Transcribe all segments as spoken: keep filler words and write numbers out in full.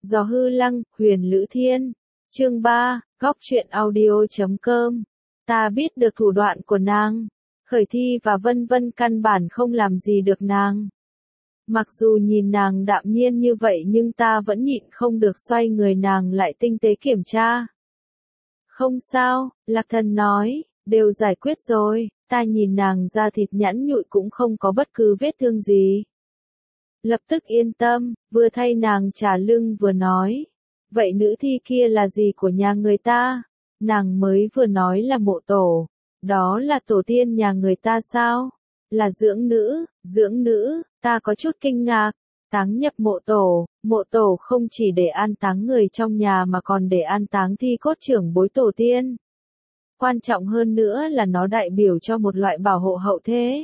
Gió hư lăng, huyền lữ thiên. Chương ba, góc truyện audio.com. Ta biết được thủ đoạn của nàng. Khởi Thi và Vân Vân căn bản không làm gì được nàng. Mặc dù nhìn nàng đạm nhiên như vậy nhưng ta vẫn nhịn không được xoay người nàng lại tinh tế kiểm tra. Không sao, Lạc Thần nói, đều giải quyết rồi, ta nhìn nàng da thịt nhẵn nhụi cũng không có bất cứ vết thương gì. Lập tức yên tâm, vừa thay nàng trả lưng vừa nói. Vậy nữ thi kia là gì của nhà người ta? Nàng mới vừa nói là mộ tổ. Đó là tổ tiên nhà người ta sao? Là dưỡng nữ, dưỡng nữ, ta có chút kinh ngạc. Táng nhập mộ tổ, mộ tổ không chỉ để an táng người trong nhà mà còn để an táng thi cốt trưởng bối tổ tiên. Quan trọng hơn nữa là nó đại biểu cho một loại bảo hộ hậu thế.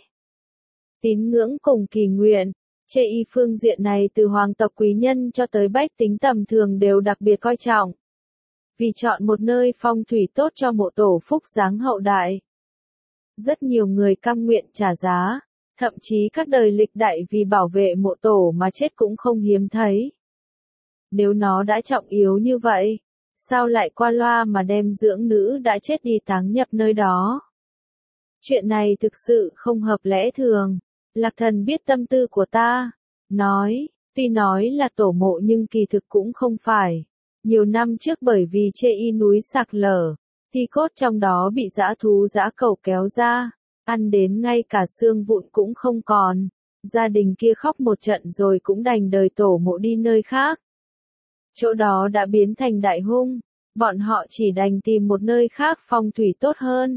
Tín ngưỡng cùng kỳ nguyện. Chê y phương diện này từ hoàng tộc quý nhân cho tới bách tính tầm thường đều đặc biệt coi trọng. Vì chọn một nơi phong thủy tốt cho mộ tổ phúc giáng hậu đại. Rất nhiều người cam nguyện trả giá, thậm chí các đời lịch đại vì bảo vệ mộ tổ mà chết cũng không hiếm thấy. Nếu nó đã trọng yếu như vậy, sao lại qua loa mà đem dưỡng nữ đã chết đi táng nhập nơi đó? Chuyện này thực sự không hợp lẽ thường. Lạc Thần biết tâm tư của ta, nói, tuy nói là tổ mộ nhưng kỳ thực cũng không phải. Nhiều năm trước bởi vì chê y núi sạc lở, thi cốt trong đó bị dã thú dã cẩu kéo ra, ăn đến ngay cả xương vụn cũng không còn. Gia đình kia khóc một trận rồi cũng đành đời tổ mộ đi nơi khác. Chỗ đó đã biến thành đại hung, bọn họ chỉ đành tìm một nơi khác phong thủy tốt hơn.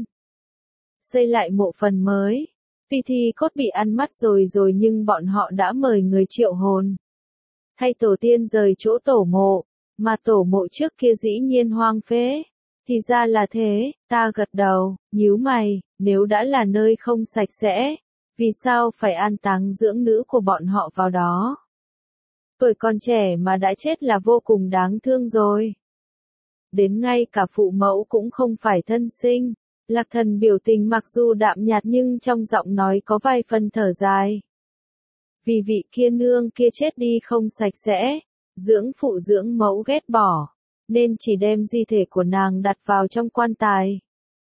Xây lại mộ phần mới. Tuy thi cốt bị ăn mất rồi rồi nhưng bọn họ đã mời người triệu hồn. Thay tổ tiên rời chỗ tổ mộ, mà tổ mộ trước kia dĩ nhiên hoang phế. Thì ra là thế, ta gật đầu, nhíu mày, nếu đã là nơi không sạch sẽ, vì sao phải an táng dưỡng nữ của bọn họ vào đó? Tuổi còn trẻ mà đã chết là vô cùng đáng thương rồi. Đến ngay cả phụ mẫu cũng không phải thân sinh. Lạc Thần biểu tình mặc dù đạm nhạt nhưng trong giọng nói có vài phần thở dài. Vì vị kia nương kia chết đi không sạch sẽ, dưỡng phụ dưỡng mẫu ghét bỏ, nên chỉ đem di thể của nàng đặt vào trong quan tài.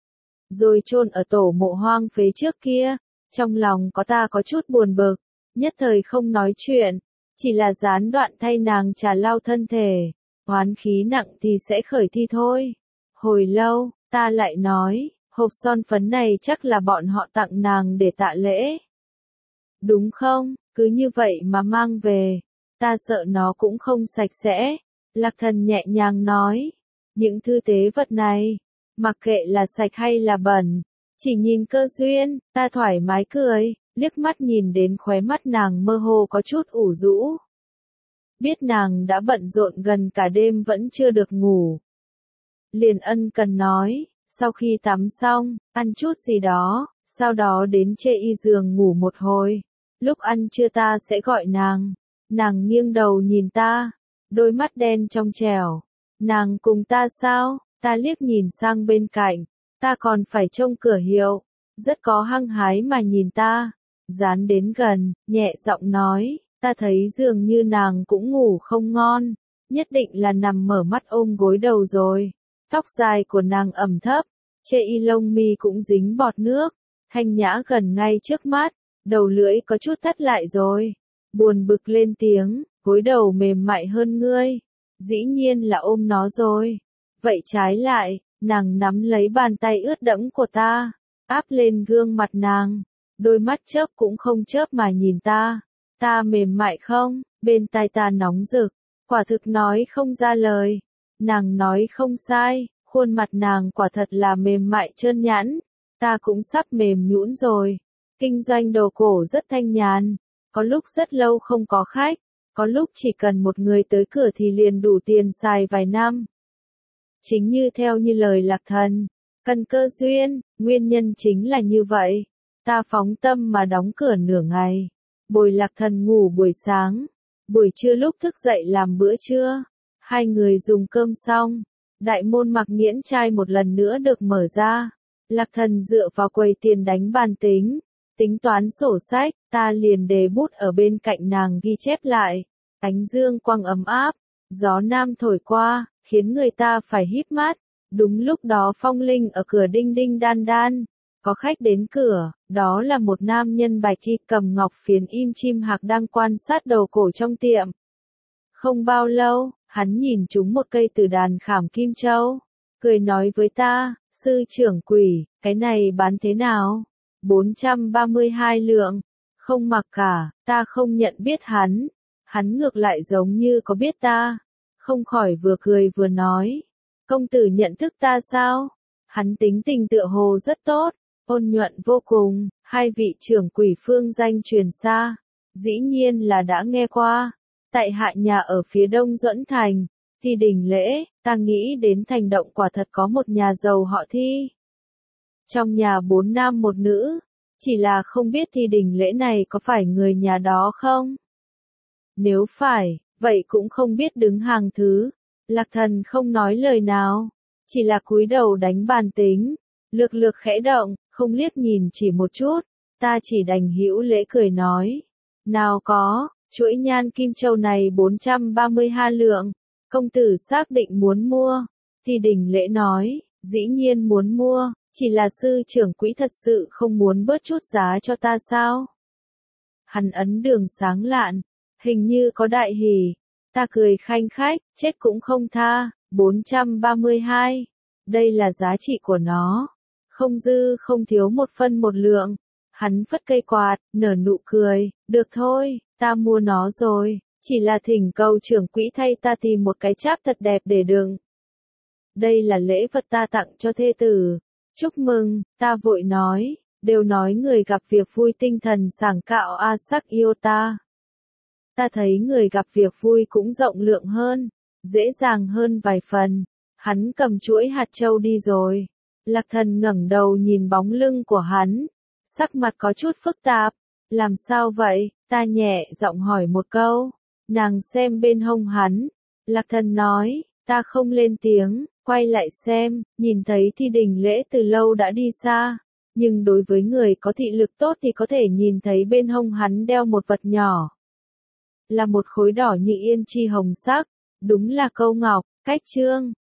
Rồi chôn ở tổ mộ hoang phế trước kia, trong lòng có ta có chút buồn bực, nhất thời không nói chuyện, chỉ là gián đoạn thay nàng trà lau thân thể, oán khí nặng thì sẽ khởi thi thôi. Hồi lâu, ta lại nói. Hộp son phấn này chắc là bọn họ tặng nàng để tạ lễ. Đúng không, cứ như vậy mà mang về. Ta sợ nó cũng không sạch sẽ. Lạc Thần nhẹ nhàng nói. Những thư tế vật này, mặc kệ là sạch hay là bẩn, chỉ nhìn cơ duyên, ta thoải mái cười, liếc mắt nhìn đến khóe mắt nàng mơ hồ có chút ủ rũ. Biết nàng đã bận rộn gần cả đêm vẫn chưa được ngủ. Liền ân cần nói. Sau khi tắm xong, ăn chút gì đó, sau đó đến chê y giường ngủ một hồi. Lúc ăn trưa ta sẽ gọi nàng. Nàng nghiêng đầu nhìn ta, đôi mắt đen trong trẻo. Nàng cùng ta sao? Ta liếc nhìn sang bên cạnh. Ta còn phải trông cửa hiệu. Rất có hăng hái mà nhìn ta. Dán đến gần, nhẹ giọng nói, ta thấy dường như nàng cũng ngủ không ngon. Nhất định là nằm mở mắt ôm gối đầu rồi. Tóc dài của nàng ẩm thấp, chê y lông mi cũng dính bọt nước, thanh nhã gần ngay trước mắt, đầu lưỡi có chút thắt lại rồi. Buồn bực lên tiếng, gối đầu mềm mại hơn ngươi, dĩ nhiên là ôm nó rồi. Vậy trái lại, nàng nắm lấy bàn tay ướt đẫm của ta, áp lên gương mặt nàng, đôi mắt chớp cũng không chớp mà nhìn ta. Ta mềm mại không? Bên tai ta nóng rực, quả thực nói không ra lời. Nàng nói không sai, khuôn mặt nàng quả thật là mềm mại trơn nhẵn, ta cũng sắp mềm nhũn rồi. Kinh doanh đồ cổ rất thanh nhàn, có lúc rất lâu không có khách, có lúc chỉ cần một người tới cửa thì liền đủ tiền xài vài năm. Chính như theo như lời Lạc Thần, cần cơ duyên, nguyên nhân chính là như vậy. Ta phóng tâm mà đóng cửa nửa ngày, bồi Lạc Thần ngủ buổi sáng, buổi trưa lúc thức dậy làm bữa trưa. Hai người dùng cơm xong, đại môn Mặc Nghiễn trai một lần nữa được mở ra. Lạc Thần dựa vào quầy tiền đánh bàn tính, tính toán sổ sách, ta liền đề bút ở bên cạnh nàng ghi chép lại. Ánh dương quang ấm áp, Gió nam thổi qua, khiến người ta phải híp mắt. Đúng lúc đó Phong Linh ở cửa đinh đinh đan đan. Có khách đến cửa, đó là một nam nhân bạch y cầm ngọc phiến im chim hạc đang quan sát đầu cổ trong tiệm. Không bao lâu, hắn nhìn trúng một cây từ đàn khảm kim châu. Cười nói với ta, sư trưởng quỷ, cái này bán thế nào? bốn trăm ba mươi hai lượng. Không mặc cả, ta không nhận biết hắn. Hắn ngược lại giống như có biết ta. Không khỏi vừa cười vừa nói. Công tử nhận thức ta sao? Hắn tính tình tựa hồ rất tốt, ôn nhuận vô cùng, hai vị trưởng quỷ phương danh truyền xa. Dĩ nhiên là đã nghe qua. Tại hạ nhà ở phía đông Duẫn Thành, Thi Đình Lễ, ta nghĩ đến thành động quả thật có một nhà giàu họ Thi. Trong nhà bốn nam một nữ, chỉ là không biết Thi Đình Lễ này có phải người nhà đó không? Nếu phải, vậy cũng không biết đứng hàng thứ. Lạc Thần không nói lời nào, chỉ là cúi đầu đánh bàn tính, lược lược khẽ động, không liếc nhìn chỉ một chút, ta chỉ đành hữu lễ cười nói. Nào có, chuỗi nhan kim châu này bốn trăm ba mươi hai lượng, công tử xác định muốn mua. Thi Đình Lễ nói, dĩ nhiên muốn mua, chỉ là sư trưởng quỹ thật sự không muốn bớt chút giá cho ta sao? Hắn ấn đường sáng lạn, hình như có đại hỉ. Ta cười khanh khách, chết cũng không tha, bốn trăm ba mươi hai. Đây là giá trị của nó. Không dư không thiếu một phân một lượng. Hắn phất cây quạt, nở nụ cười, được thôi, ta mua nó rồi, chỉ là thỉnh cầu trưởng quỹ thay ta tìm một cái cháp thật đẹp để đựng. Đây là lễ vật ta tặng cho thê tử. Chúc mừng, ta vội nói, đều nói người gặp việc vui tinh thần sảng cạo a sắc yêu ta. Ta thấy người gặp việc vui cũng rộng lượng hơn, dễ dàng hơn vài phần. Hắn cầm chuỗi hạt châu đi rồi. Lạc Thần ngẩng đầu nhìn bóng lưng của hắn, sắc mặt có chút phức tạp. Làm sao vậy? Ta nhẹ giọng hỏi một câu. Nàng xem bên hông hắn. Lạc Thần nói, ta không lên tiếng, quay lại xem, nhìn thấy Thi Đình Lễ từ lâu đã đi xa. Nhưng đối với người có thị lực tốt thì có thể nhìn thấy bên hông hắn đeo một vật nhỏ. Là một khối đỏ như yên chi hồng sắc, đúng là câu ngọc, cách trương.